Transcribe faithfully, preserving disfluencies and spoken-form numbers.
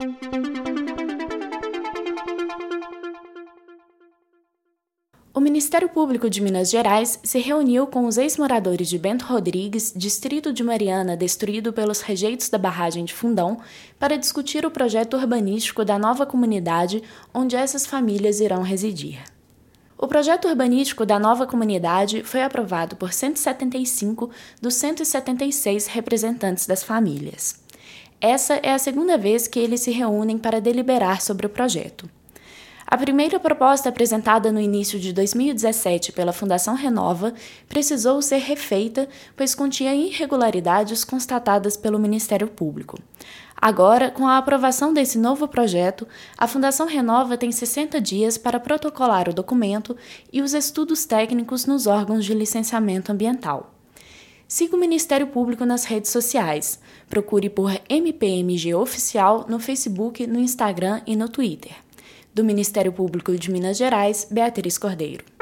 O Ministério Público de Minas Gerais se reuniu com os ex-moradores de Bento Rodrigues, distrito de Mariana destruído pelos rejeitos da barragem de Fundão, para discutir o projeto urbanístico da nova comunidade onde essas famílias irão residir. O projeto urbanístico da nova comunidade foi aprovado por cento e setenta e cinco dos cento e setenta e seis representantes das famílias. Essa é a segunda vez que eles se reúnem para deliberar sobre o projeto. A primeira proposta apresentada no início de dois mil e dezessete pela Fundação Renova precisou ser refeita, pois continha irregularidades constatadas pelo Ministério Público. Agora, com a aprovação desse novo projeto, a Fundação Renova tem sessenta dias para protocolar o documento e os estudos técnicos nos órgãos de licenciamento ambiental. Siga o Ministério Público nas redes sociais. Procure por M P M G Oficial no Facebook, no Instagram e no Twitter. Do Ministério Público de Minas Gerais, Beatriz Cordeiro.